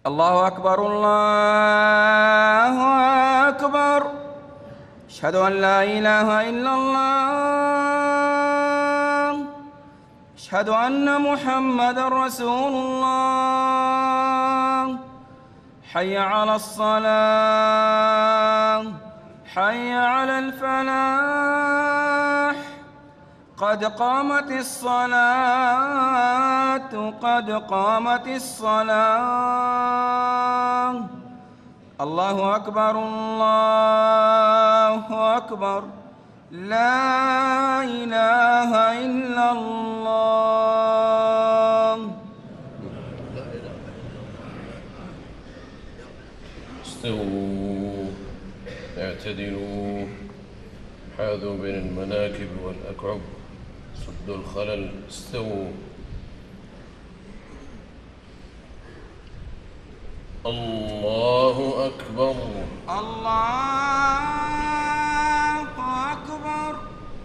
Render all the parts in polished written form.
الله أكبر الله أكبر. أشهد أن لا إله إلا الله. أشهد أن محمدًا رسول الله. حي على الصلاة، حي على الفلاح. قد قامت الصلاة، قد قامت الصلاة. الله أكبر الله أكبر. لا إله إلا الله. استووا اعتدلوا، حاذوا بين المناكب والأكعب، سدوا الخلل. استووا. الله أكبر الله أكبر.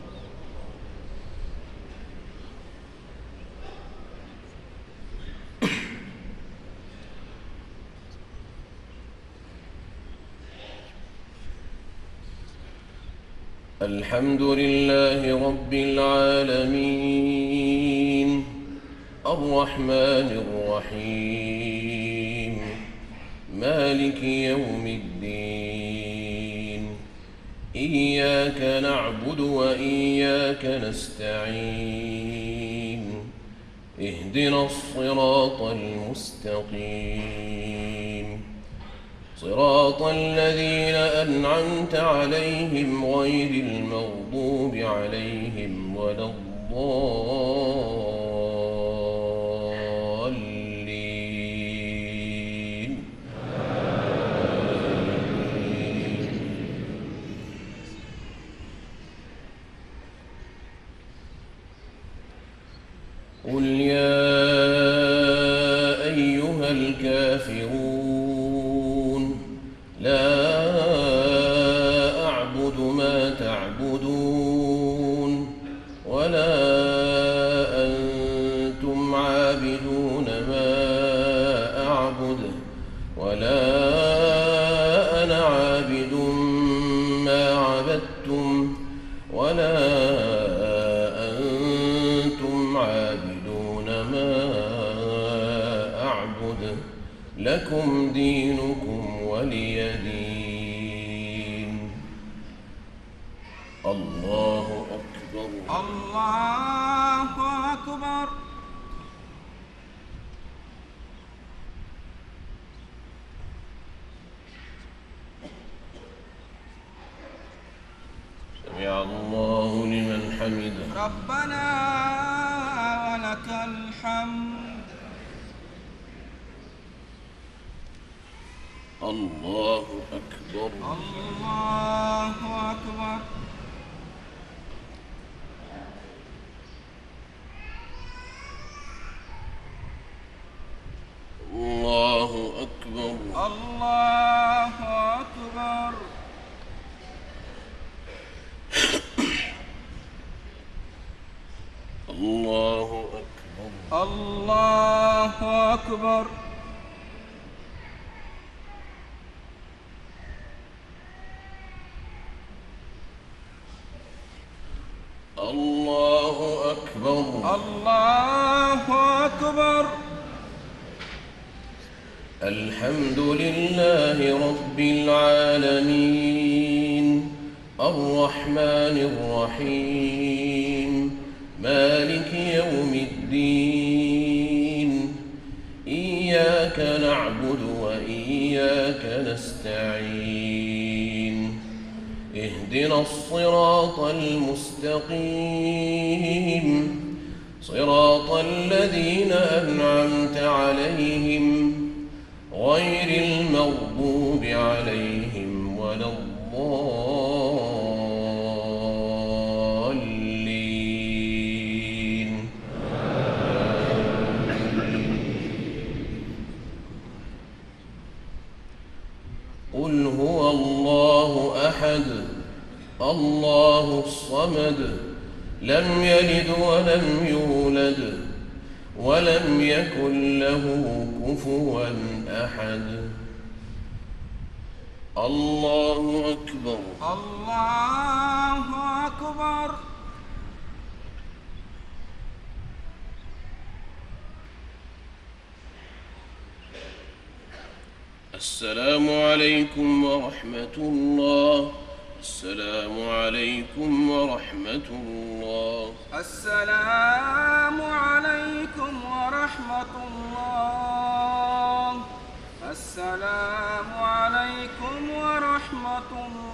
الحمد لله رب العالمين، الرحمن الرحيم، مالك يوم الدين. إياك نعبد وإياك نستعين. اهدنا الصراط المستقيم، صراط الذين أنعمت عليهم غير المغضوب عليهم ولا الضالين. قل يا أيها الكافرون لا أعبد ما تعبدون ولا أنتم عابدون ما أعبد ولا أنا عابد ما عبدتم ولا أنتم عابدون ما أعبد. لكم دينكم ولي دين. الله أكبر الله أكبر. سمع الله لمن حمده. ربنا ولك الحمد. الله أكبر الله أكبر. الله أكبر الله أكبر. الله أكبر الله أكبر. الله أكبر. الله أكبر. الحمد لله رب العالمين، الرحمن الرحيم، مالك يوم الدين. إياك نعبد وإياك نستعين. اهدنا الصراط المستقيم، صراط الذين أنعمت عليهم غير المغضوب عليهم ولا الضالين. قل هو الله أحد، الله الصمد، لم يلد ولم يولد ولم يكن له كفوا أحد. الله أكبر. الله أكبر. السلام عليكم ورحمة الله. السلام عليكم ورحمة الله. السلام عليكم ورحمة الله. السلام عليكم ورحمة الله.